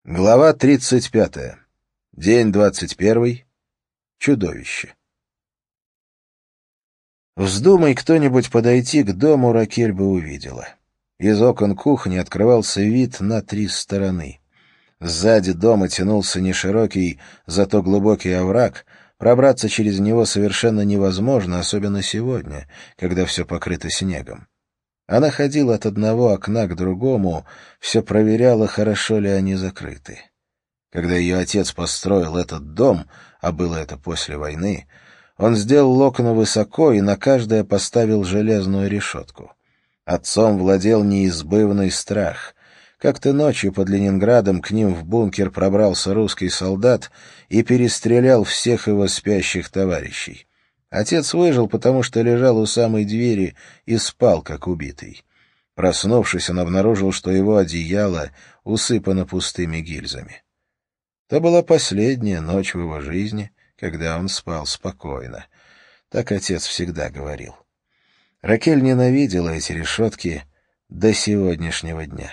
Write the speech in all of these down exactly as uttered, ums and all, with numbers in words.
Глава тридцать пятая. День двадцать первый. Чудовище. Вздумай кто-нибудь подойти к дому, Ракель бы увидела. Из окон кухни открывался вид на три стороны. Сзади дома тянулся неширокий, зато глубокий овраг. Пробраться через него совершенно невозможно, особенно сегодня, когда все покрыто снегом. Она ходила от одного окна к другому, все проверяла, хорошо ли они закрыты. Когда ее отец построил этот дом, а было это после войны, он сделал окна высоко и на каждое поставил железную решетку. Отцом владел неизбывный страх. Как-то ночью под Ленинградом к ним в бункер пробрался русский солдат и перестрелял всех его спящих товарищей. Отец выжил, потому что лежал у самой двери и спал, как убитый. Проснувшись, он обнаружил, что его одеяло усыпано пустыми гильзами. То была последняя ночь в его жизни, когда он спал спокойно. Так отец всегда говорил. Ракель ненавидела эти решетки до сегодняшнего дня.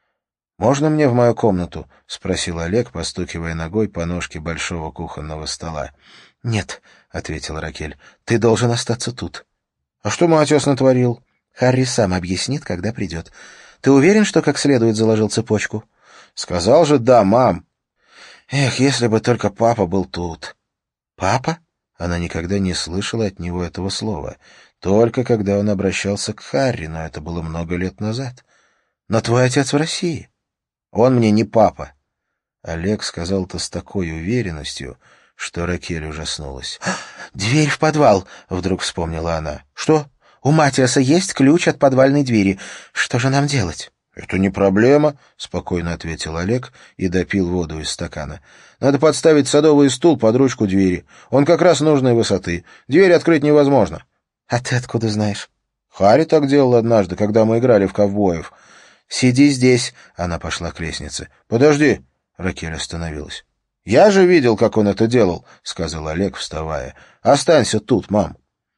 «Можно мне в мою комнату?» — спросил Олег, постукивая ногой по ножке большого кухонного стола. «Нет», — ответила Ракель, — «ты должен остаться тут». «А что мой отец натворил?» «Харри сам объяснит, когда придет. Ты уверен, что как следует заложил цепочку?» «Сказал же да, мам». «Эх, если бы только папа был тут». «Папа?» Она никогда не слышала от него этого слова. Только когда он обращался к Харри, но это было много лет назад. «Но твой отец в России». «Он мне не папа». Олег сказал это с такой уверенностью, что Ракель ужаснулась. «Дверь в подвал!» — вдруг вспомнила она. «Что? У Матиаса есть ключ от подвальной двери. Что же нам делать?» «Это не проблема», — спокойно ответил Олег и допил воду из стакана. «Надо подставить садовый стул под ручку двери. Он как раз нужной высоты. Дверь открыть невозможно». «А ты откуда знаешь?» «Харри так делал однажды, когда мы играли в ковбоев». «Сиди здесь», — она пошла к лестнице. «Подожди», — Ракель остановилась. «Я же видел, как он это делал», — сказал Олег, вставая. «Останься тут, мам».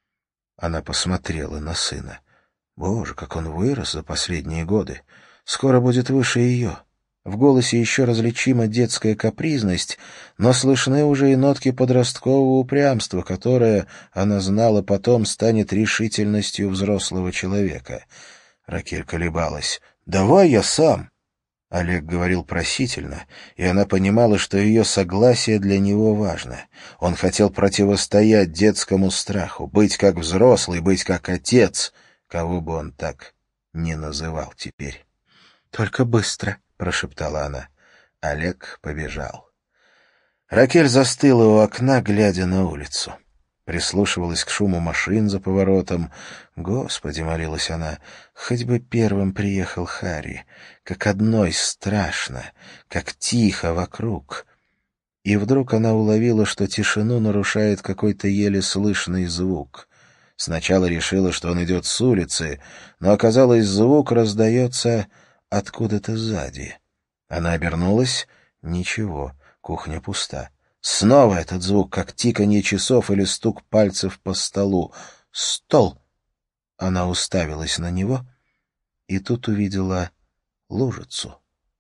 Она посмотрела на сына. Боже, как он вырос за последние годы. Скоро будет выше ее. В голосе еще различима детская капризность, но слышны уже и нотки подросткового упрямства, которое, она знала, потом станет решительностью взрослого человека. Ракель колебалась. «Давай я сам». Олег говорил просительно, и она понимала, что ее согласие для него важно. Он хотел противостоять детскому страху, быть как взрослый, быть как отец, кого бы он так не называл теперь. «Только быстро», — прошептала она. Олег побежал. Ракель застыла у окна, глядя на улицу. Прислушивалась к шуму машин за поворотом. «Господи», — молилась она, — «хоть бы первым приехал Харри. Как одной страшно, как тихо вокруг». И вдруг она уловила, что тишину нарушает какой-то еле слышный звук. Сначала решила, что он идет с улицы, но оказалось, звук раздается откуда-то сзади. Она обернулась. Ничего, кухня пуста. Снова этот звук, как тиканье часов или стук пальцев по столу. «Стол!» Она уставилась на него и тут увидела лужицу.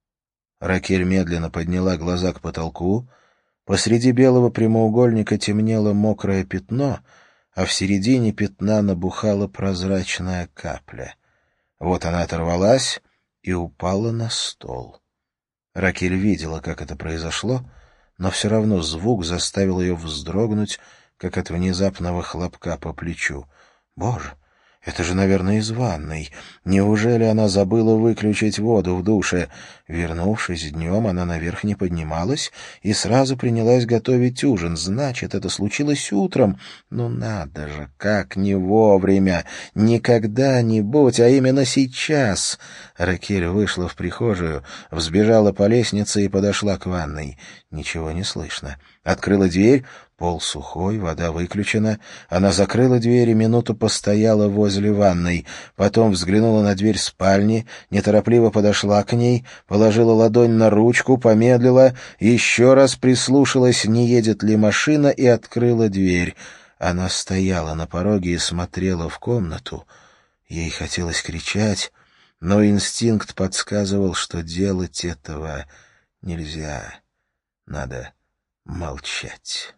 Ракель медленно подняла глаза к потолку. Посреди белого прямоугольника темнело мокрое пятно, а в середине пятна набухала прозрачная капля. Вот она оторвалась и упала на стол. Ракель видела, как это произошло, но все равно звук заставил ее вздрогнуть, как от внезапного хлопка по плечу. «Боже, это же, наверное, из ванной. Неужели она забыла выключить воду в душе?» Вернувшись днем, она наверх не поднималась и сразу принялась готовить ужин. Значит, это случилось утром. Ну надо же, как не вовремя! Не когда-нибудь, а именно сейчас! Ракель вышла в прихожую, взбежала по лестнице и подошла к ванной. Ничего не слышно. Открыла дверь. Пол сухой, вода выключена. Она закрыла дверь и минуту постояла возле ванной. Потом взглянула на дверь спальни, неторопливо подошла к ней, положила ладонь на ручку, помедлила, еще раз прислушалась, не едет ли машина, и открыла дверь. Она стояла на пороге и смотрела в комнату. Ей хотелось кричать, но инстинкт подсказывал, что делать этого нельзя. Надо молчать.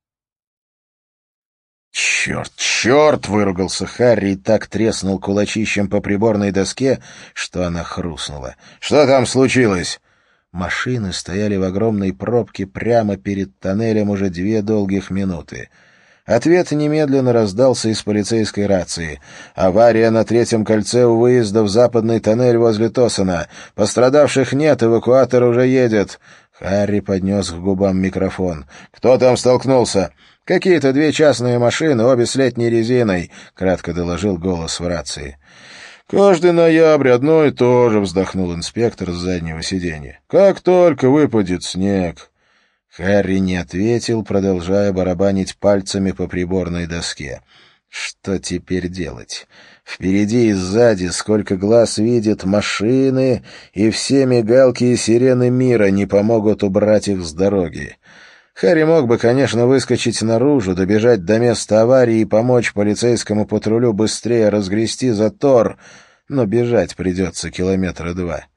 «Черт, черт!» — выругался Харри и так треснул кулачищем по приборной доске, что она хрустнула. «Что там случилось?» Машины стояли в огромной пробке прямо перед тоннелем уже две долгих минуты. Ответ немедленно раздался из полицейской рации. «Авария на третьем кольце у выезда в западный тоннель возле Тосона. Пострадавших нет, эвакуатор уже едет». Харри поднес к губам микрофон. «Кто там столкнулся?» «Какие-то две частные машины, обе с летней резиной», — кратко доложил голос в рации. «Каждый ноябрь одно и то же», — вздохнул инспектор с заднего сиденья. «Как только выпадет снег». Харри не ответил, продолжая барабанить пальцами по приборной доске. Что теперь делать? Впереди и сзади, сколько глаз видит, машины, и все мигалки и сирены мира не помогут убрать их с дороги. Харри мог бы, конечно, выскочить наружу, добежать до места аварии и помочь полицейскому патрулю быстрее разгрести затор, но бежать придется километра два.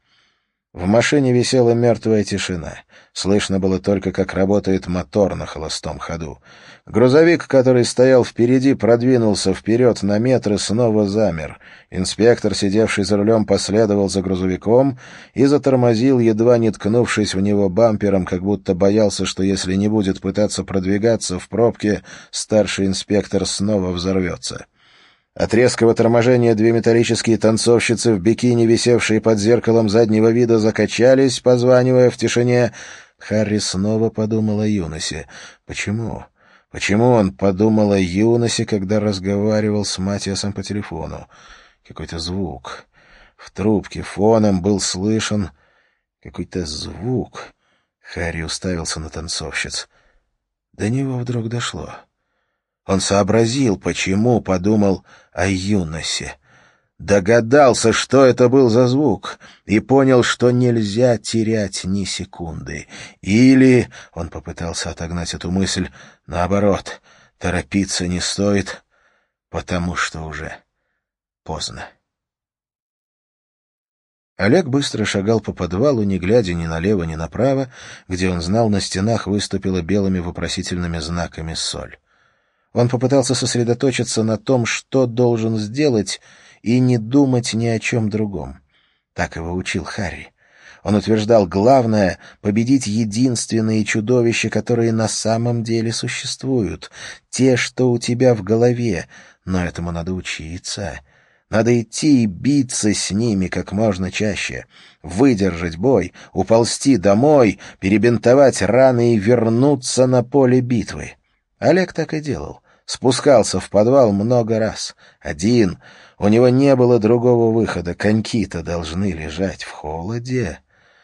В машине висела мертвая тишина. Слышно было только, как работает мотор на холостом ходу. Грузовик, который стоял впереди, продвинулся вперед на метр и снова замер. Инспектор, сидевший за рулем, последовал за грузовиком и затормозил, едва не ткнувшись в него бампером, как будто боялся, что если не будет пытаться продвигаться в пробке, старший инспектор снова взорвется. От резкого торможения две металлические танцовщицы в бикини, висевшие под зеркалом заднего вида, закачались, позванивая в тишине. Харри снова подумал о Юносе. Почему? Почему он подумал о Юносе, когда разговаривал с Матиасом по телефону? Какой-то звук. В трубке фоном был слышен какой-то звук. Харри уставился на танцовщиц. До него вдруг дошло. Он сообразил, почему подумал о Юносе. Догадался, что это был за звук, и понял, что нельзя терять ни секунды. Или, он попытался отогнать эту мысль, наоборот, торопиться не стоит, потому что уже поздно. Олег быстро шагал по подвалу, не глядя ни налево, ни направо, где он знал, на стенах выступила белыми вопросительными знаками соль. Он попытался сосредоточиться на том, что должен сделать, и не думать ни о чем другом. Так его учил Харри. Он утверждал, главное — победить единственные чудовища, которые на самом деле существуют, те, что у тебя в голове, но этому надо учиться. Надо идти и биться с ними как можно чаще, выдержать бой, уползти домой, перебинтовать раны и вернуться на поле битвы. Олег так и делал. Спускался в подвал много раз. Один. У него не было другого выхода. Коньки-то должны лежать в холоде.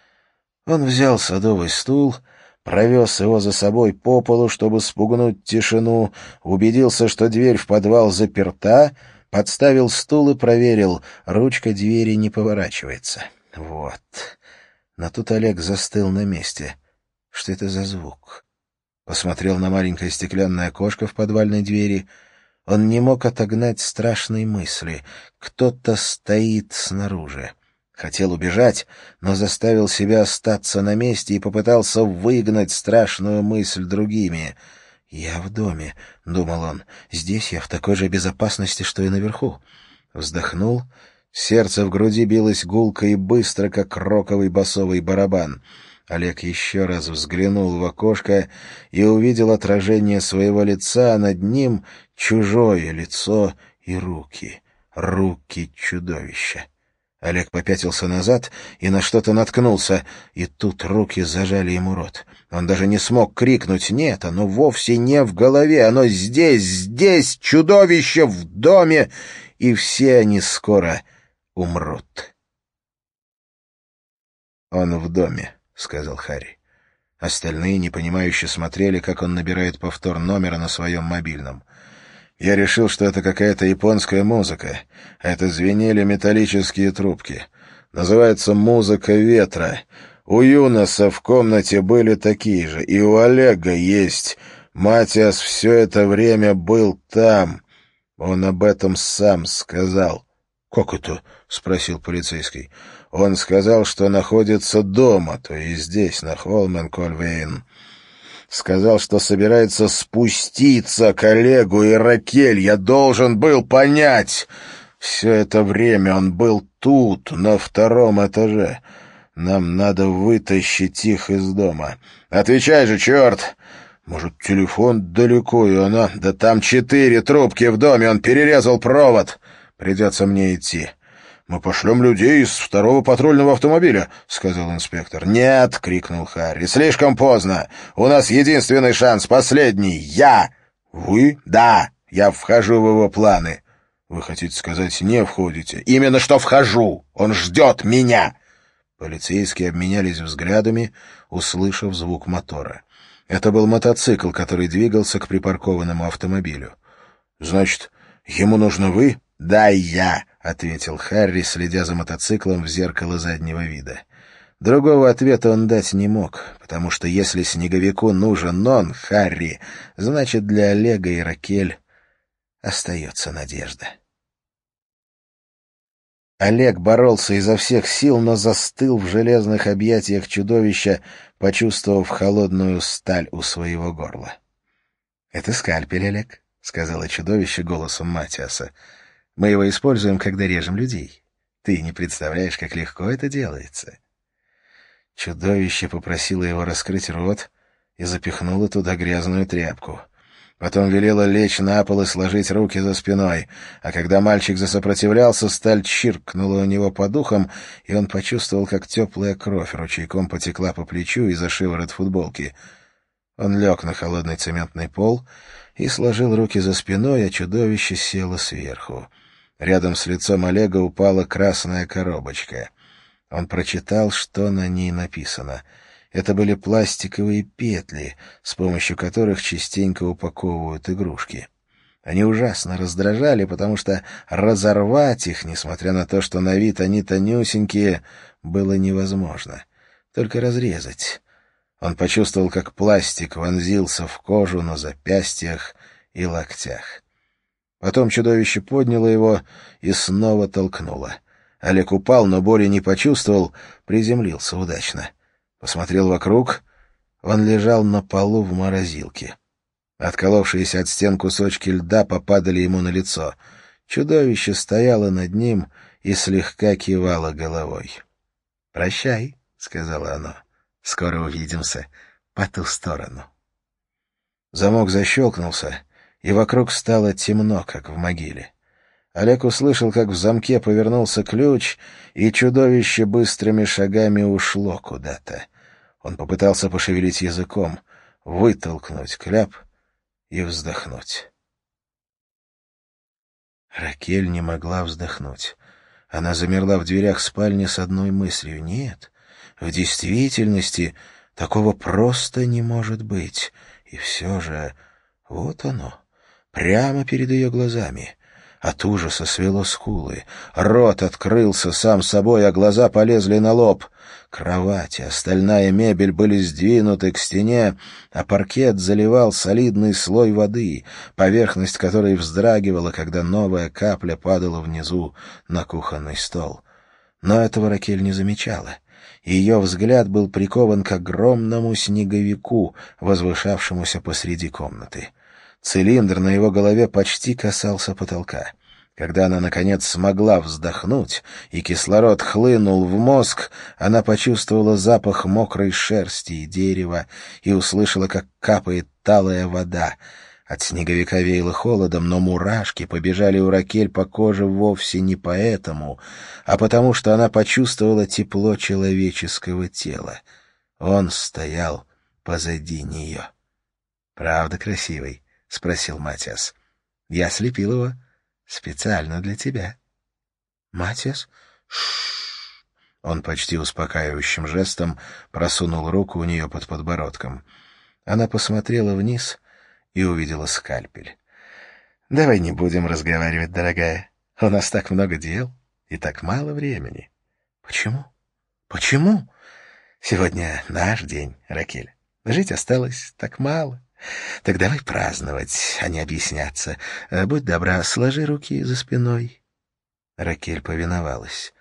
Он взял садовый стул, провез его за собой по полу, чтобы спугнуть тишину, убедился, что дверь в подвал заперта, подставил стул и проверил, ручка двери не поворачивается. Вот. Но тут Олег застыл на месте. Что это за звук? Посмотрел на маленькое стеклянное окошко в подвальной двери. Он не мог отогнать страшные мысли. Кто-то стоит снаружи. Хотел убежать, но заставил себя остаться на месте и попытался выгнать страшную мысль другими. «Я в доме», — думал он. «Здесь я в такой же безопасности, что и наверху». Вздохнул. Сердце в груди билось гулко и быстро, как роковый басовый барабан. Олег еще раз взглянул в окошко и увидел отражение своего лица, а над ним чужое лицо и руки. Руки чудовища. Олег попятился назад и на что-то наткнулся, и тут руки зажали ему рот. Он даже не смог крикнуть «нет», оно вовсе не в голове, оно здесь, здесь, чудовище в доме, и все они скоро умрут. Он в доме. — сказал Харри. Остальные непонимающе смотрели, как он набирает повтор номера на своем мобильном. Я решил, что это какая-то японская музыка. Это звенели металлические трубки. Называется «Музыка ветра». У Юноса в комнате были такие же, и у Олега есть. Матиас все это время был там. Он об этом сам сказал. — Как это? — спросил полицейский. — Он сказал, что находится дома, то есть здесь, на Холмен-Кольвейн. Сказал, что собирается спуститься к Олегу и Ракель. Я должен был понять. Все это время он был тут, на втором этаже. Нам надо вытащить их из дома. Отвечай же, черт! Может, телефон далеко, и она... Да там четыре трубки в доме, он перерезал провод. Придется мне идти. «Мы пошлем людей из второго патрульного автомобиля», — сказал инспектор. «Нет», — крикнул Харри, — «слишком поздно. У нас единственный шанс, последний. Я». «Вы?» «Да, я вхожу в его планы». «Вы хотите сказать, не входите?» «Именно что вхожу. Он ждет меня». Полицейские обменялись взглядами, услышав звук мотора. Это был мотоцикл, который двигался к припаркованному автомобилю. «Значит, ему нужны вы?» «Да, я», — ответил Харри, следя за мотоциклом в зеркало заднего вида. Другого ответа он дать не мог, потому что если снеговику нужен он, Харри, значит, для Олега и Ракель остается надежда. Олег боролся изо всех сил, но застыл в железных объятиях чудовища, почувствовав холодную сталь у своего горла. — Это скальпель, Олег, — сказала чудовище голосом Матиаса. Мы его используем, когда режем людей. Ты не представляешь, как легко это делается. Чудовище попросило его раскрыть рот и запихнуло туда грязную тряпку. Потом велело лечь на пол и сложить руки за спиной, а когда мальчик засопротивлялся, сталь чиркнула у него по духам, и он почувствовал, как теплая кровь ручейком потекла по плечу и за шиворот футболки. Он лег на холодный цементный пол и сложил руки за спиной, а чудовище село сверху. Рядом с лицом Олега упала красная коробочка. Он прочитал, что на ней написано. Это были пластиковые петли, с помощью которых частенько упаковывают игрушки. Они ужасно раздражали, потому что разорвать их, несмотря на то, что на вид они тонюсенькие, было невозможно. Только разрезать. Он почувствовал, как пластик вонзился в кожу на запястьях и локтях. Потом чудовище подняло его и снова толкнуло. Олег упал, но боли не почувствовал, приземлился удачно. Посмотрел вокруг. Он лежал на полу в морозилке. Отколовшиеся от стен кусочки льда попадали ему на лицо. Чудовище стояло над ним и слегка кивало головой. «Прощай», — сказала оно. «Скоро увидимся по ту сторону». Замок защелкнулся, и вокруг стало темно, как в могиле. Олег услышал, как в замке повернулся ключ, и чудовище быстрыми шагами ушло куда-то. Он попытался пошевелить языком, вытолкнуть кляп и вздохнуть. Ракель не могла вздохнуть. Она замерла в дверях спальни с одной мыслью. Нет, в действительности такого просто не может быть. И все же вот оно, прямо перед ее глазами. От ужаса свело скулы. Рот открылся сам собой, а глаза полезли на лоб. Кровать и остальная мебель были сдвинуты к стене, а паркет заливал солидный слой воды, поверхность которой вздрагивала, когда новая капля падала внизу на кухонный стол. Но этого Ракель не замечала. Ее взгляд был прикован к огромному снеговику, возвышавшемуся посреди комнаты. Цилиндр на его голове почти касался потолка. Когда она, наконец, смогла вздохнуть, и кислород хлынул в мозг, она почувствовала запах мокрой шерсти и дерева и услышала, как капает талая вода. От снеговика веяло холодом, но мурашки побежали у Ракель по коже вовсе не поэтому, а потому что она почувствовала тепло человеческого тела. Он стоял позади нее. — Правда красивый? — спросил Матиас. — Я слепил его специально для тебя. — Матиас? Ш-ш-ш! Он почти успокаивающим жестом просунул руку у нее под подбородком. Она посмотрела вниз и увидела скальпель. — Давай не будем разговаривать, дорогая. У нас так много дел и так мало времени. — Почему? Почему? Сегодня наш день, Ракель. Жить осталось так мало. Так давай праздновать, а не объясняться. Будь добра, сложи руки за спиной. Ракель повиновалась.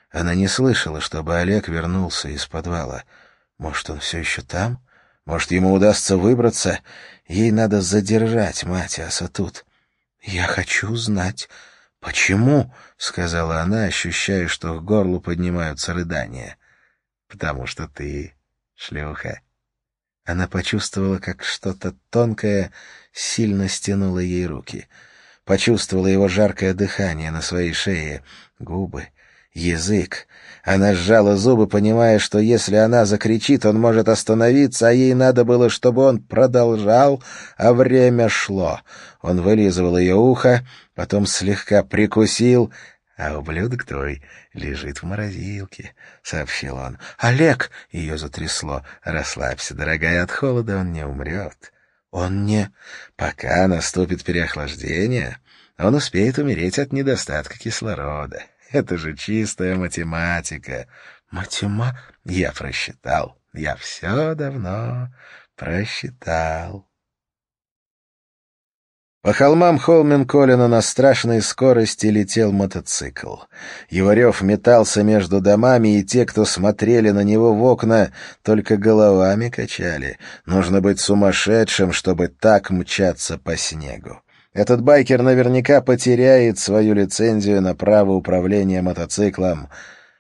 Она не слышала, чтобы Олег вернулся из подвала. Может, он все еще там? Может, ему удастся выбраться? Ей надо задержать Матиаса тут. «Я хочу знать, почему?» — сказала она, ощущая, что к горлу поднимаются рыдания. «Потому что ты шлюха». Она почувствовала, как что-то тонкое сильно стянуло ей руки. Почувствовала его жаркое дыхание на своей шее, губы, язык. Она сжала зубы, понимая, что если она закричит, он может остановиться, а ей надо было, чтобы он продолжал, а время шло. Он вылизывал ее ухо, потом слегка прикусил, а ублюдок твой лежит в морозилке, — сообщил он. — Олег! — ее затрясло. — Расслабься, дорогая, от холода он не умрет. Он не... Пока наступит переохлаждение, он успеет умереть от недостатка кислорода. Это же чистая математика. Матема... Я просчитал. Я все давно просчитал. По холмам Холменколлена на страшной скорости летел мотоцикл. Его рев метался между домами, и те, кто смотрели на него в окна, только головами качали. Нужно быть сумасшедшим, чтобы так мчаться по снегу. Этот байкер наверняка потеряет свою лицензию на право управления мотоциклом.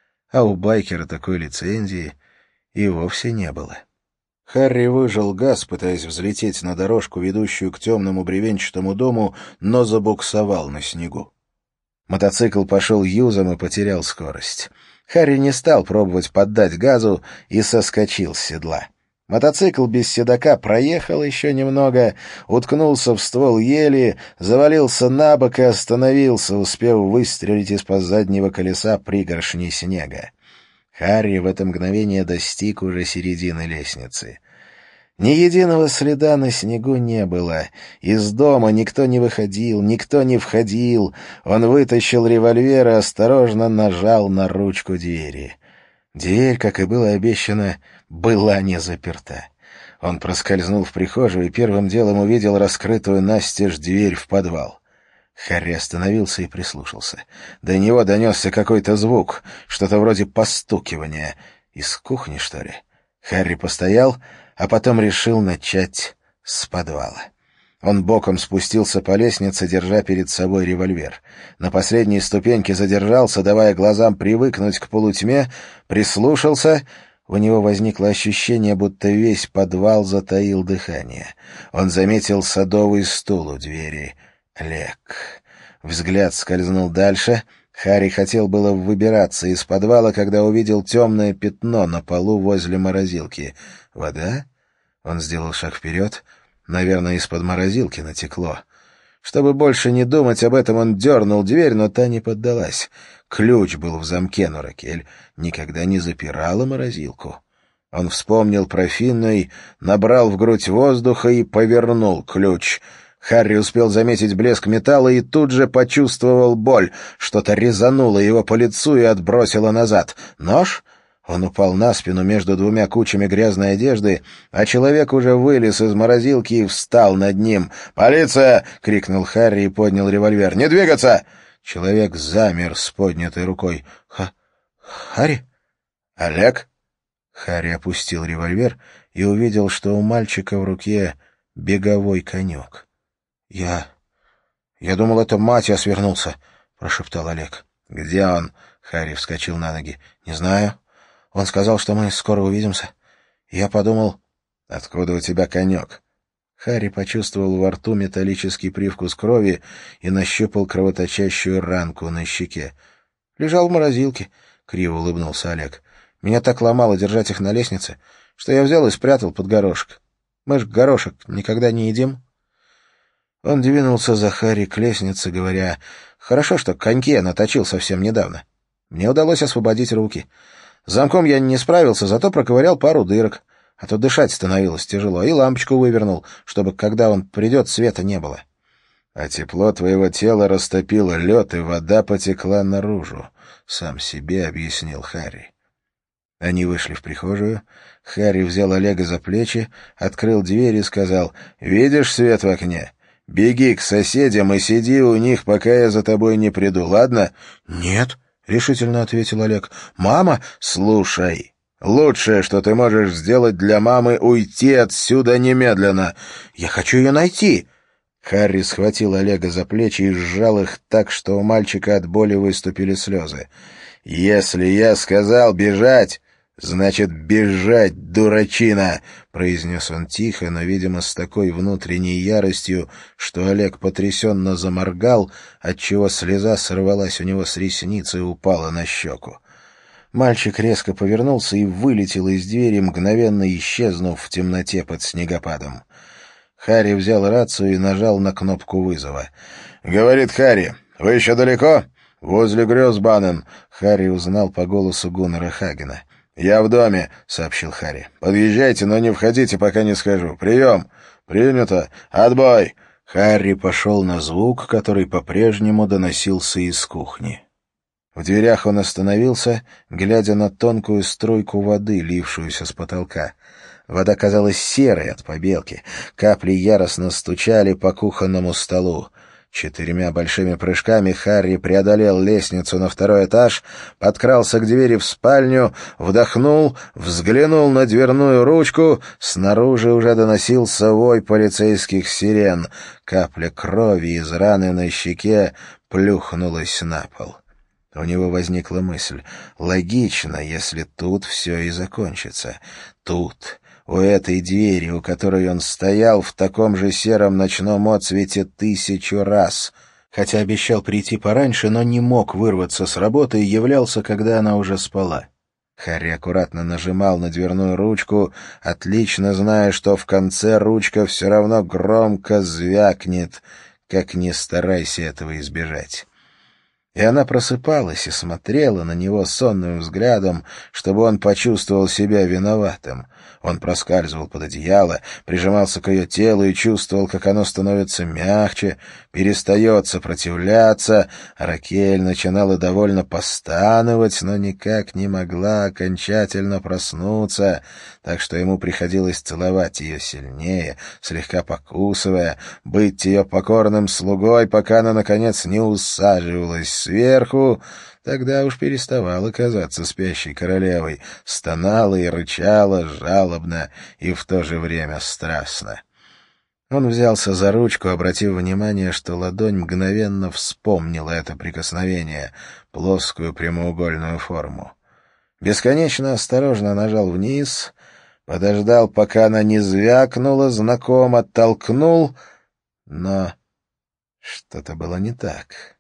А у байкера такой лицензии и вовсе не было. Харри выжал газ, пытаясь взлететь на дорожку, ведущую к темному бревенчатому дому, но забуксовал на снегу. Мотоцикл пошел юзом и потерял скорость. Харри не стал пробовать поддать газу и соскочил с седла. Мотоцикл без седока проехал еще немного, уткнулся в ствол ели, завалился на бок и остановился, успев выстрелить из-под заднего колеса пригоршней снега. Харри в это мгновение достиг уже середины лестницы. Ни единого следа на снегу не было. Из дома никто не выходил, никто не входил. Он вытащил револьвер и осторожно нажал на ручку двери. Дверь, как и было обещано, была не заперта. Он проскользнул в прихожую и первым делом увидел раскрытую настежь дверь в подвал. Харри остановился и прислушался. До него донесся какой-то звук, что-то вроде постукивания. Из кухни, что ли? Харри постоял, а потом решил начать с подвала. Он боком спустился по лестнице, держа перед собой револьвер. На последней ступеньке задержался, давая глазам привыкнуть к полутьме, прислушался. У него возникло ощущение, будто весь подвал затаил дыхание. Он заметил садовый стул у двери. Олег. Взгляд скользнул дальше. Харри хотел было выбираться из подвала, когда увидел темное пятно на полу возле морозилки. Вода? Он сделал шаг вперед. Наверное, из-под морозилки натекло. Чтобы больше не думать об этом, он дернул дверь, но та не поддалась. Ключ был в замке, но Ракель никогда не запирала морозилку. Он вспомнил про Финной, набрал в грудь воздуха и повернул ключ. Харри успел заметить блеск металла и тут же почувствовал боль. Что-то резануло его по лицу и отбросило назад. Нож? Он упал на спину между двумя кучами грязной одежды, а человек уже вылез из морозилки и встал над ним. «Полиция!» — крикнул Харри и поднял револьвер. «Не двигаться!» Человек замер с поднятой рукой. «Ха... Харри? Олег?» Харри опустил револьвер и увидел, что у мальчика в руке беговой конек. «Я... я думал, это Матиас вернулся», — прошептал Олег. «Где он?» — Харри вскочил на ноги. «Не знаю. Он сказал, что мы скоро увидимся. Я подумал...» «Откуда у тебя конек?» Харри почувствовал во рту металлический привкус крови и нащупал кровоточащую ранку на щеке. «Лежал в морозилке», — криво улыбнулся Олег. «Меня так ломало держать их на лестнице, что я взял и спрятал под горошек. Мы ж горошек никогда не едим». Он двинулся за Харри к лестнице, говоря: «Хорошо, что коньки я наточил совсем недавно. Мне удалось освободить руки. С замком я не справился, зато проковырял пару дырок, а то дышать становилось тяжело, и лампочку вывернул, чтобы, когда он придет, света не было». «А тепло твоего тела растопило лед, и вода потекла наружу», — сам себе объяснил Харри. Они вышли в прихожую. Харри взял Олега за плечи, открыл дверь и сказал: «Видишь свет в окне? Беги к соседям и сиди у них, пока я за тобой не приду, ладно?» «Нет, решительно ответил Олег. «Мама, слушай, лучшее, что ты можешь сделать для мамы, уйти отсюда немедленно. Я хочу ее найти». Харри схватил Олега за плечи и сжал их так, что у мальчика от боли выступили слезы. «Если я сказал бежать, значит бежать, дурачина!» — произнес он тихо, но, видимо, с такой внутренней яростью, что Олег потрясенно заморгал, отчего слеза сорвалась у него с ресницы и упала на щеку. Мальчик резко повернулся и вылетел из двери, мгновенно исчезнув в темноте под снегопадом. Харри взял рацию и нажал на кнопку вызова. «Говорит Харри, вы еще далеко?» «Возле Грёсбанен», — Харри узнал по голосу Гуннера Хагена. «Я в доме», — сообщил Харри. «Подъезжайте, но не входите, пока не скажу. Прием!» «Принято! Отбой!» Харри пошел на звук, который по-прежнему доносился из кухни. В дверях он остановился, глядя на тонкую струйку воды, лившуюся с потолка. Вода казалась серой от побелки. Капли яростно стучали по кухонному столу. Четырьмя большими прыжками Харри преодолел лестницу на второй этаж, подкрался к двери в спальню, вдохнул, взглянул на дверную ручку. Снаружи уже доносился вой полицейских сирен. Капля крови из раны на щеке плюхнулась на пол. У него возникла мысль: логично, если тут все и закончится. Тут, у этой двери, у которой он стоял в таком же сером ночном отсвете тысячу раз. Хотя обещал прийти пораньше, но не мог вырваться с работы и являлся, когда она уже спала. Харри аккуратно нажимал на дверную ручку, отлично зная, что в конце ручка все равно громко звякнет, как ни старайся этого избежать. И она просыпалась и смотрела на него сонным взглядом, чтобы он почувствовал себя виноватым. Он проскальзывал под одеяло, прижимался к ее телу и чувствовал, как оно становится мягче, перестает сопротивляться. Ракель начинала довольно постановать, но никак не могла окончательно проснуться, так что ему приходилось целовать ее сильнее, слегка покусывая, быть ее покорным слугой, пока она, наконец, не усаживалась сверху. Тогда уж переставала казаться спящей королевой, стонала и рычала жалобно и в то же время страстно. Он взялся за ручку, обратив внимание, что ладонь мгновенно вспомнила это прикосновение, плоскую прямоугольную форму. Бесконечно осторожно нажал вниз, подождал, пока она не звякнула, знакомо толкнул, но что-то было не так.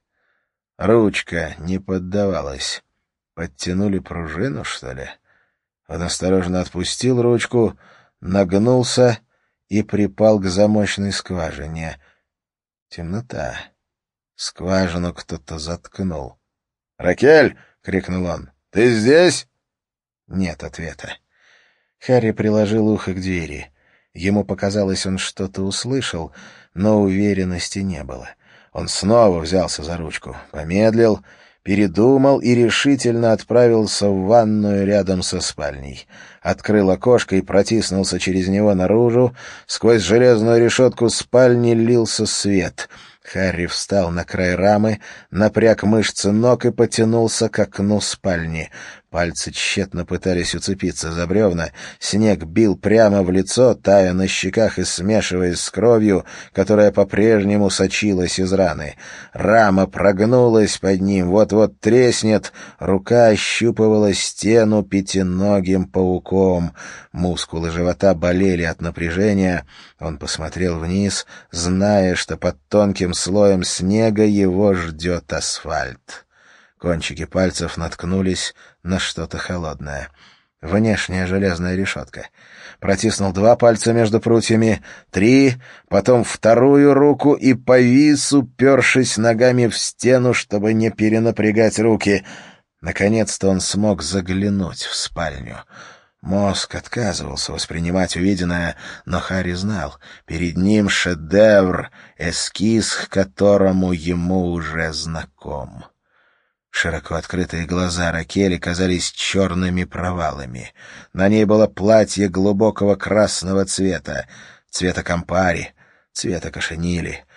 Ручка не поддавалась. Подтянули пружину, что ли? Он осторожно отпустил ручку, нагнулся и припал к замочной скважине. Темнота. Скважину кто-то заткнул. «Ракель!» — крикнул он. «Ты здесь?» Нет ответа. Харри приложил ухо к двери. Ему показалось, он что-то услышал, но уверенности не было. Он снова взялся за ручку, помедлил, передумал и решительно отправился в ванную рядом со спальней. Открыл окошко и протиснулся через него наружу. Сквозь железную решетку спальни лился свет. Харри встал на край рамы, напряг мышцы ног и потянулся к окну спальни. Пальцы тщетно пытались уцепиться за бревна. Снег бил прямо в лицо, тая на щеках и смешиваясь с кровью, которая по-прежнему сочилась из раны. Рама прогнулась под ним, вот-вот треснет. Рука ощупывала стену пятиногим пауком. Мускулы живота болели от напряжения. Он посмотрел вниз, зная, что под тонким слоем снега его ждет асфальт. Кончики пальцев наткнулись на что-то холодное. Внешняя железная решетка. Протиснул два пальца между прутьями, три, потом вторую руку и повис, упершись ногами в стену, чтобы не перенапрягать руки. Наконец-то он смог заглянуть в спальню. Мозг отказывался воспринимать увиденное, но Харри знал, перед ним шедевр, эскиз, к которому ему уже знаком. Широко открытые глаза Ракели казались черными провалами. На ней было платье глубокого красного цвета, цвета кампари, цвета кошенили.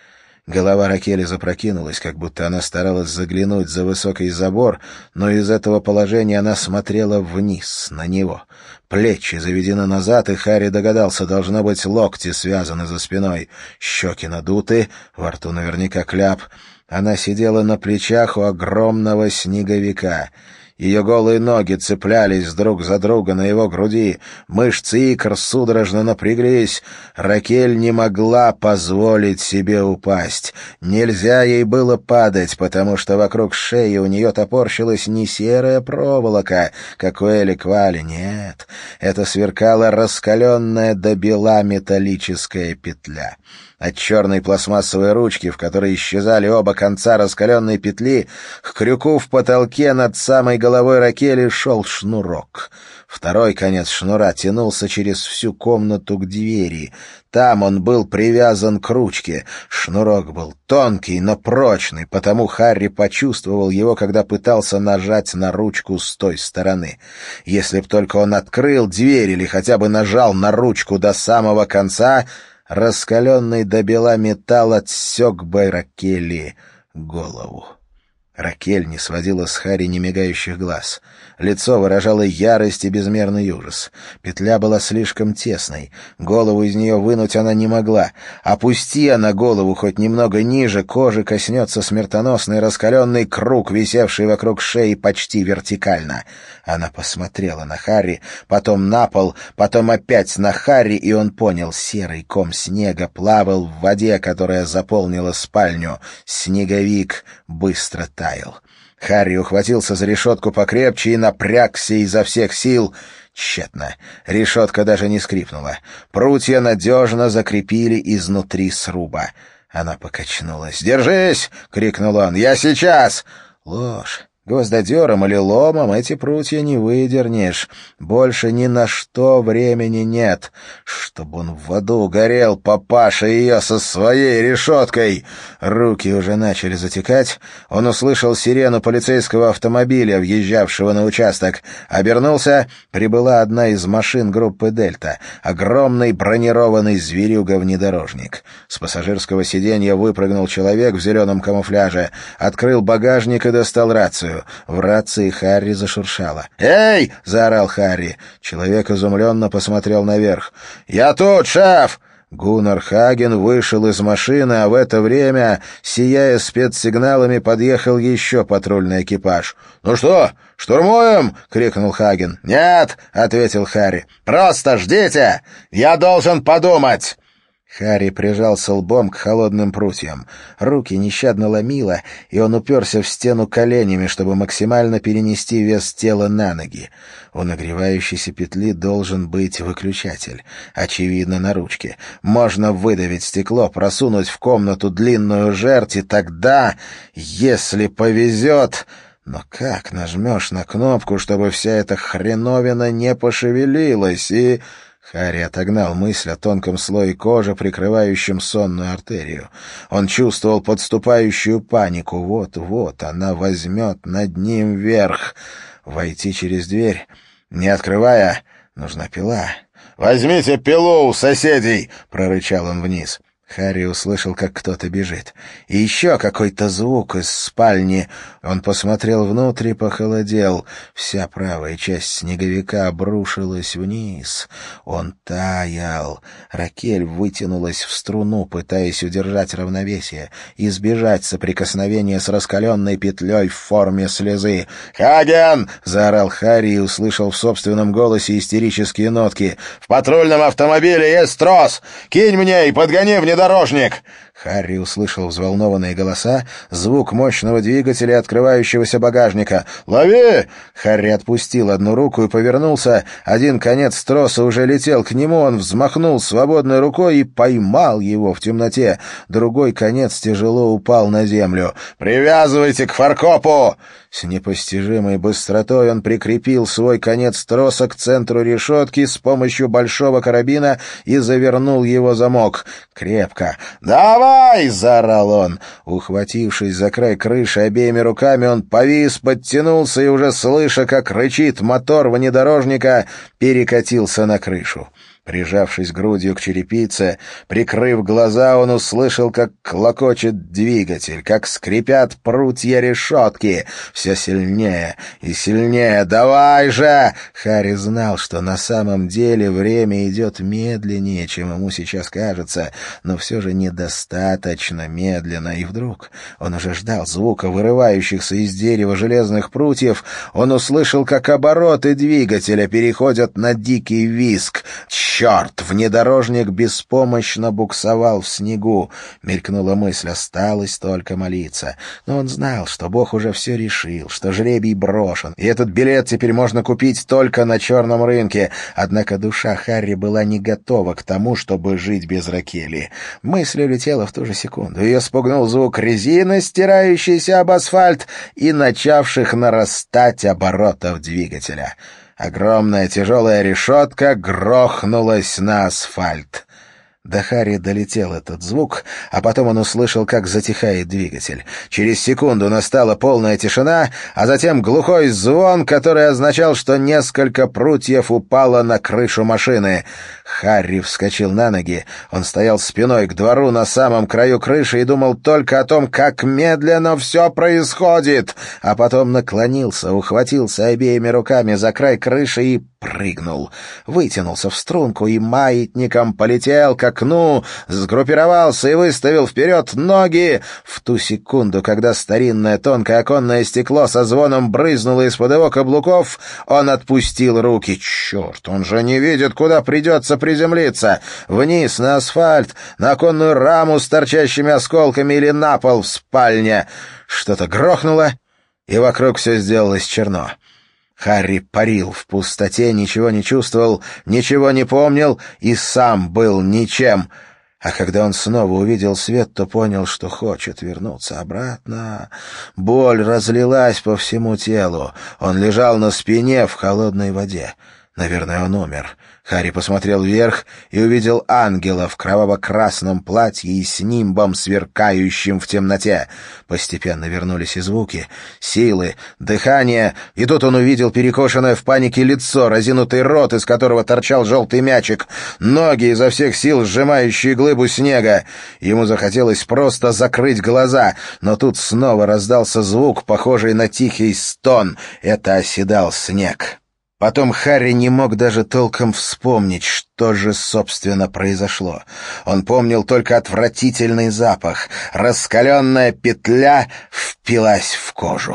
Голова Ракели запрокинулась, как будто она старалась заглянуть за высокий забор, но из этого положения она смотрела вниз, на него. Плечи заведены назад, и Харри догадался, должно быть, локти связаны за спиной. Щеки надуты, во рту наверняка кляп. Она сидела на плечах у огромного снеговика. Ее голые ноги цеплялись друг за друга на его груди, мышцы икр судорожно напряглись. Ракель не могла позволить себе упасть. Нельзя ей было падать, потому что вокруг шеи у нее топорщилась не серая проволока, как у Эли Квали, нет. Это сверкала раскаленная до бела металлическая петля. От черной пластмассовой ручки, в которой исчезали оба конца раскаленной петли, к крюку в потолке над самой головой Ракели шел шнурок. Второй конец шнура тянулся через всю комнату к двери. Там он был привязан к ручке. Шнурок был тонкий, но прочный, потому Харри почувствовал его, когда пытался нажать на ручку с той стороны. Если б только он открыл дверь или хотя бы нажал на ручку до самого конца, раскаленный до бела металл отсек бы Ракели голову. Ракель не сводила с Харри немигающих глаз. Лицо выражало ярость и безмерный ужас. Петля была слишком тесной. Голову из нее вынуть она не могла. Опусти она голову хоть немного ниже, кожи коснется смертоносный раскаленный круг, висевший вокруг шеи почти вертикально. Она посмотрела на Харри, потом на пол, потом опять на Харри, и он понял, серый ком снега плавал в воде, которая заполнила спальню. Снеговик быстро таял. Харри ухватился за решетку покрепче и напрягся изо всех сил. Тщетно. Решетка даже не скрипнула. Прутья надежно закрепили изнутри сруба. Она покачнулась. «Держись!» — крикнул он. «Я сейчас!» Ложь. Гвоздодером или ломом эти прутья не выдернешь. Больше ни на что времени нет. Чтоб он в аду горел, папаша ее со своей решеткой. Руки уже начали затекать. Он услышал сирену полицейского автомобиля, въезжавшего на участок. Обернулся. Прибыла одна из машин группы «Дельта». Огромный бронированный зверюга-внедорожник. С пассажирского сиденья выпрыгнул человек в зеленом камуфляже, открыл багажник и достал рацию. В рации Харри зашуршало. «Эй!» — заорал Харри. Человек изумленно посмотрел наверх. «Я тут, шеф!» Гуннар Хаген вышел из машины, а в это время, сияя спецсигналами, подъехал еще патрульный экипаж. «Ну что, штурмуем?» — крикнул Хаген. «Нет!» — ответил Харри. «Просто ждите! Я должен подумать!» Харри прижался лбом к холодным прутьям. Руки нещадно ломило, и он уперся в стену коленями, чтобы максимально перенести вес тела на ноги. У нагревающейся петли должен быть выключатель. Очевидно, на ручке. Можно выдавить стекло, просунуть в комнату длинную жерть, и тогда, если повезет... Но как нажмешь на кнопку, чтобы вся эта хреновина не пошевелилась, и... Харри отогнал мысль о тонком слое кожи, прикрывающем сонную артерию. Он чувствовал подступающую панику. Вот-вот она возьмет над ним верх. Войти через дверь, не открывая, нужна пила. «Возьмите пилу у соседей!» — прорычал он вниз. Харри услышал, как кто-то бежит. И еще какой-то звук из спальни. Он посмотрел внутрь и похолодел. Вся правая часть снеговика обрушилась вниз. Он таял. Ракель вытянулась в струну, пытаясь удержать равновесие, избежать соприкосновения с раскаленной петлей в форме слезы. «Хаген!» — заорал Харри и услышал в собственном голосе истерические нотки. «В патрульном автомобиле есть трос! Кинь мне и подгони внедорожник!» «Дорожник!» Харри услышал взволнованные голоса, звук мощного двигателя и открывающегося багажника. «Лови!» Харри отпустил одну руку и повернулся. Один конец троса уже летел к нему, он взмахнул свободной рукой и поймал его в темноте. Другой конец тяжело упал на землю. «Привязывайте к фаркопу!» С непостижимой быстротой он прикрепил свой конец троса к центру решетки с помощью большого карабина и завернул его замок. Крепко. «Давай!» — заорал он. Ухватившись за край крыши обеими руками, он повис, подтянулся и, уже слыша, как рычит мотор внедорожника, перекатился на крышу. Прижавшись грудью к черепице, прикрыв глаза, он услышал, как клокочет двигатель, как скрипят прутья решетки. Все сильнее и сильнее. «Давай же!» Харри знал, что на самом деле время идет медленнее, чем ему сейчас кажется, но все же недостаточно медленно. И вдруг он уже ждал звука вырывающихся из дерева железных прутьев. Он услышал, как обороты двигателя переходят на дикий визг. «Черт!» Внедорожник беспомощно буксовал в снегу. Мелькнула мысль, осталось только молиться. Но он знал, что Бог уже все решил, что жребий брошен, и этот билет теперь можно купить только на черном рынке. Однако душа Харри была не готова к тому, чтобы жить без Ракели. Мысль улетела в ту же секунду. Ее спугнул звук резины, стирающейся об асфальт, и начавших нарастать оборотов двигателя. Огромная тяжелая решетка грохнулась на асфальт. До Харри долетел этот звук, а потом он услышал, как затихает двигатель. Через секунду настала полная тишина, а затем глухой звон, который означал, что несколько прутьев упало на крышу машины. Харри вскочил на ноги. Он стоял спиной к двору на самом краю крыши и думал только о том, как медленно все происходит, а потом наклонился, ухватился обеими руками за край крыши и прыгнул. Вытянулся в струнку и маятником полетел к окну, сгруппировался и выставил вперед ноги. В ту секунду, когда старинное тонкое оконное стекло со звоном брызнуло из-под его каблуков, он отпустил руки. Черт, он же не видит, куда придется приземлиться. Вниз, на асфальт, на оконную раму с торчащими осколками или на пол в спальне. Что-то грохнуло, и вокруг все сделалось черно. Харри парил в пустоте, ничего не чувствовал, ничего не помнил и сам был ничем. А когда он снова увидел свет, то понял, что хочет вернуться обратно. Боль разлилась по всему телу. Он лежал на спине в холодной воде. Наверное, он умер. Харри посмотрел вверх и увидел ангела в кроваво-красном платье и с нимбом, сверкающим в темноте. Постепенно вернулись и звуки, силы, дыхание, и тут он увидел перекошенное в панике лицо, разинутый рот, из которого торчал желтый мячик, ноги изо всех сил, сжимающие глыбу снега. Ему захотелось просто закрыть глаза, но тут снова раздался звук, похожий на тихий стон. Это оседал снег. Потом Харри не мог даже толком вспомнить, что же, собственно, произошло. Он помнил только отвратительный запах. Раскаленная петля впилась в кожу.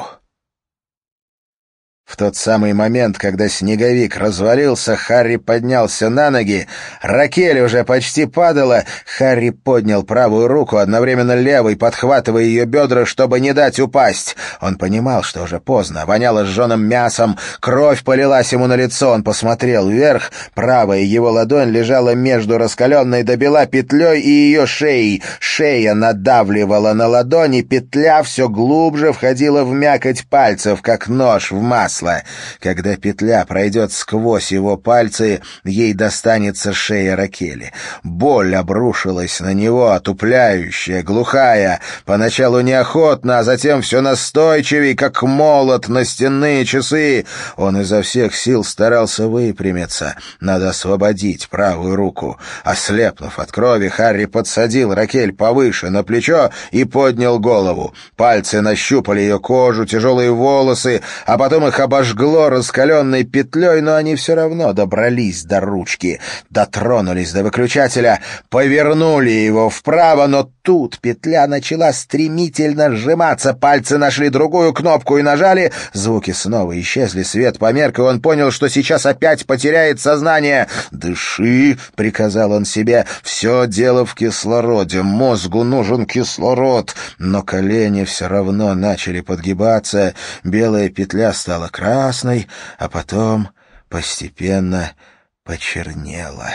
В тот самый момент, когда снеговик развалился, Харри поднялся на ноги. Ракель уже почти падала. Харри поднял правую руку, одновременно левой, подхватывая ее бедра, чтобы не дать упасть. Он понимал, что уже поздно. Воняло сжженным мясом. Кровь полилась ему на лицо. Он посмотрел вверх. Правая его ладонь лежала между раскаленной до бела петлей и ее шеей. Шея надавливала на ладони. Петля все глубже входила в мякоть пальцев, как нож в масло. Когда петля пройдет сквозь его пальцы, ей достанется шея Ракели. Боль обрушилась на него, отупляющая, глухая, поначалу неохотно, а затем все настойчивей, как молот на стенные часы. Он изо всех сил старался выпрямиться. Надо освободить правую руку. Ослепнув от крови, Харри подсадил Ракель повыше на плечо и поднял голову. Пальцы нащупали ее кожу, тяжелые волосы, а потом их обожгло раскаленной петлей, но они все равно добрались до ручки, дотронулись до выключателя, повернули его вправо, но тут петля начала стремительно сжиматься, пальцы нашли другую кнопку и нажали, звуки снова исчезли, свет померк, и он понял, что сейчас опять потеряет сознание. «Дыши», — приказал он себе, — «все дело в кислороде, мозгу нужен кислород». Но колени все равно начали подгибаться, белая петля стала красной, а потом постепенно почернела.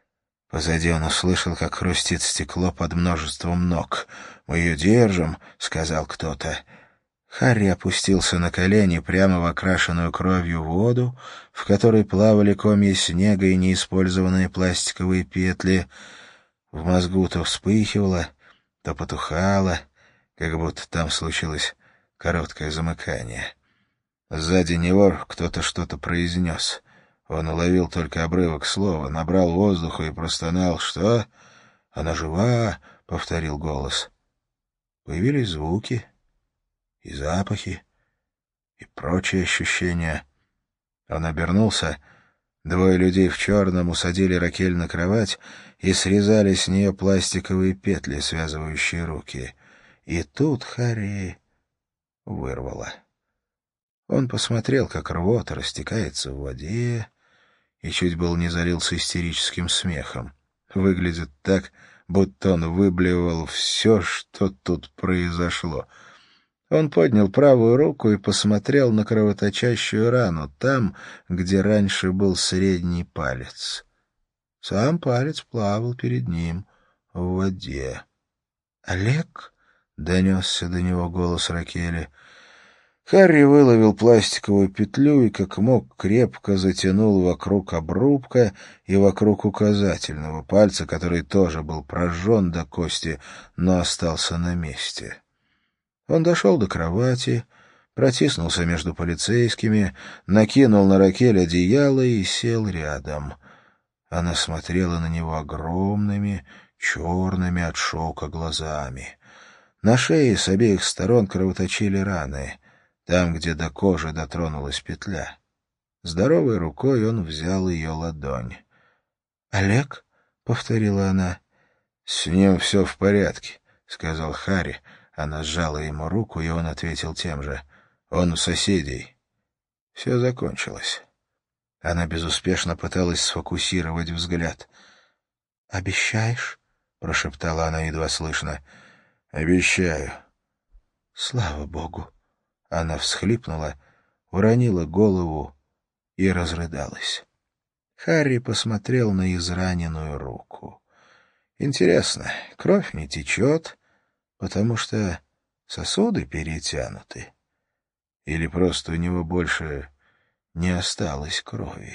Позади он услышал, как хрустит стекло под множеством ног. «Мы ее держим», — сказал кто-то. Харри опустился на колени прямо в окрашенную кровью воду, в которой плавали комья снега и неиспользованные пластиковые петли. В мозгу то вспыхивало, то потухало, как будто там случилось короткое замыкание. Сзади него кто-то что-то произнес. Он уловил только обрывок слова, набрал воздуха и простонал. «Что? Она жива?» — повторил голос. Появились звуки и запахи и прочие ощущения. Он обернулся. Двое людей в черном усадили Ракель на кровать и срезали с нее пластиковые петли, связывающие руки. И тут Харри вырвало. Он посмотрел, как рвота растекается в воде, и чуть было не залился истерическим смехом. Выглядит так, будто он выблевал все, что тут произошло. Он поднял правую руку и посмотрел на кровоточащую рану, там, где раньше был средний палец. Сам палец плавал перед ним в воде. «Олег?» — донесся до него голос Ракели. Харри выловил пластиковую петлю и, как мог, крепко затянул вокруг обрубка и вокруг указательного пальца, который тоже был прожжен до кости, но остался на месте. Он дошел до кровати, протиснулся между полицейскими, накинул на Ракель одеяло и сел рядом. Она смотрела на него огромными, черными от шока глазами. На шее с обеих сторон кровоточили раны, там, где до кожи дотронулась петля. Здоровой рукой он взял ее ладонь. «Олег?» — повторила она. «С ним все в порядке», — сказал Харри. Она сжала ему руку, и он ответил тем же. «Он у соседей». Все закончилось. Она безуспешно пыталась сфокусировать взгляд. «Обещаешь?» — прошептала она едва слышно. «Обещаю». «Слава Богу!» Она всхлипнула, уронила голову и разрыдалась. Харри посмотрел на израненную руку. «Интересно, кровь не течет, потому что сосуды перетянуты? Или просто у него больше не осталось крови?»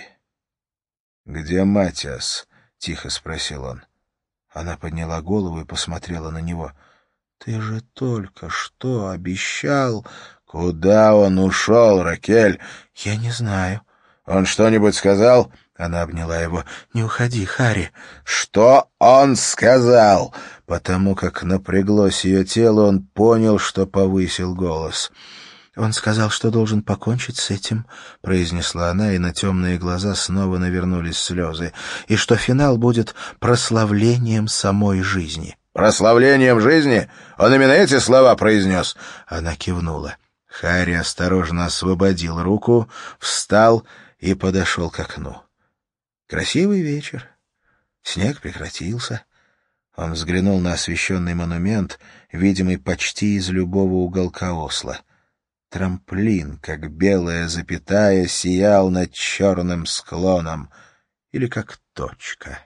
«Где Матиас?» — тихо спросил он. Она подняла голову и посмотрела на него. «Ты же только что обещал...» «Куда он ушел, Ракель?» «Я не знаю». «Он что-нибудь сказал?» Она обняла его. «Не уходи, Харри». «Что он сказал?» Потому как напряглось ее тело, он понял, что повысил голос. «Он сказал, что должен покончить с этим», — произнесла она, и на темные глаза снова навернулись слезы, «и что финал будет прославлением самой жизни». «Прославлением жизни? Он именно эти слова произнес?» Она кивнула. Харри осторожно освободил руку, встал и подошел к окну. Красивый вечер. Снег прекратился. Он взглянул на освещенный монумент, видимый почти из любого уголка Осло. Трамплин, как белая запятая, сиял над черным склоном, или как точка.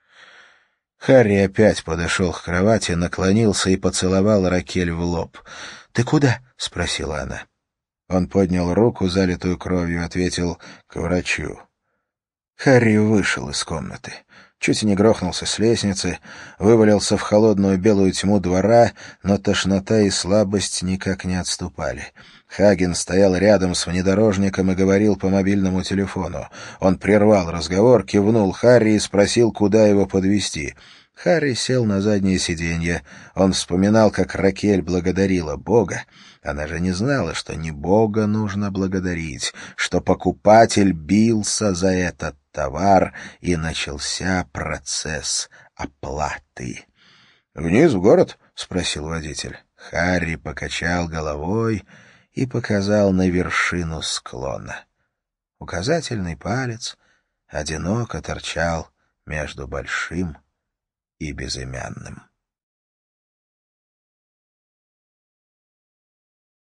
Харри опять подошел к кровати, наклонился и поцеловал Ракель в лоб. «Ты куда?» — спросила она. Он поднял руку, залитую кровью, ответил: «К врачу». Харри вышел из комнаты. Чуть не грохнулся с лестницы, вывалился в холодную белую тьму двора, но тошнота и слабость никак не отступали. Хаген стоял рядом с внедорожником и говорил по мобильному телефону. Он прервал разговор, кивнул Харри и спросил, куда его подвезти. Харри сел на заднее сиденье. Он вспоминал, как Ракель благодарила Бога. Она же не знала, что не Бога нужно благодарить, что покупатель бился за этот товар, и начался процесс оплаты. «Вниз в город?» — спросил водитель. Харри покачал головой и показал на вершину склона. Указательный палец одиноко торчал между большим и безымянным.